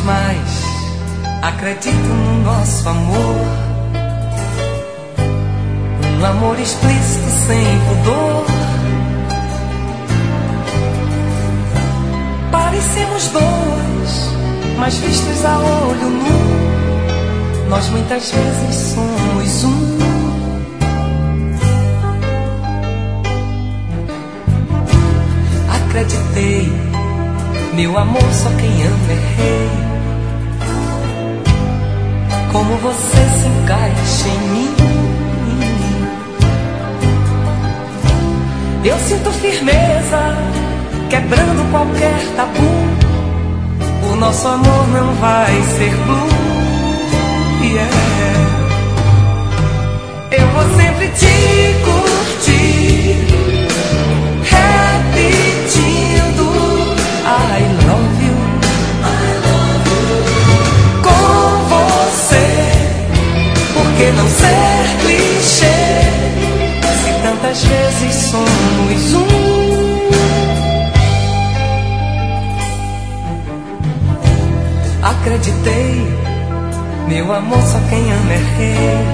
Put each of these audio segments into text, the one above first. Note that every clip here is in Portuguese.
mais acredito no nosso amor, um amor explícito sem pudor. Parecemos dois, mas vistos a olho nu, nós muitas vezes somos um. Acreditei, meu amor, só quem ama é rei. Como você se encaixa em mim, eu sinto firmeza, quebrando qualquer tabu. O nosso amor não vai ser blue, yeah. Eu vou sempre te curtir, repetindo I love you, com você. Por que não ser clichê, se tantas vezes somos um? Acreditei, meu amor, só quem ama é rei.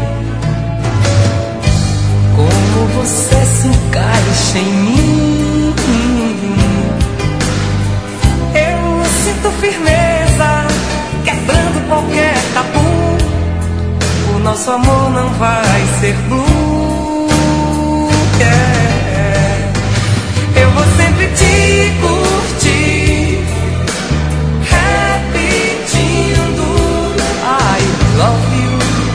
Como você se encaixa em mim, eu sinto firmeza, quebrando qualquer tabu. O nosso amor não vai ser blue, yeah. Eu vou sempre te curtir, repetindo I love you,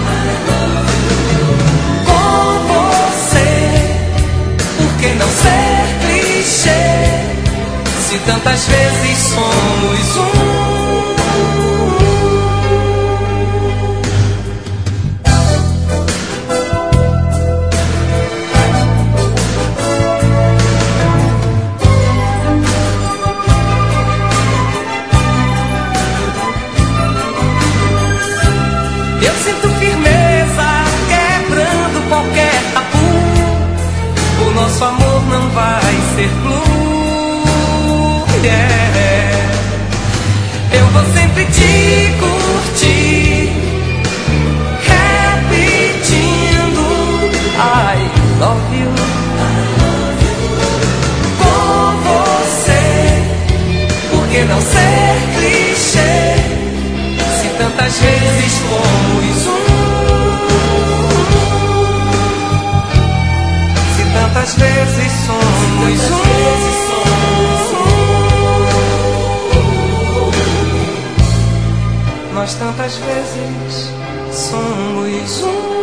com você. Por que não ser clichê, se tantas vezes somos um? Eu sinto firmeza, quebrando qualquer tabu. O nosso amor não vai ser blue, yeah. Eu vou sempre te curtir, repetindo I love you, com você. Por que não ser clichê, se tantas vezes fomos um? Se tantas vezes somos um? Nós tantas vezes somos um.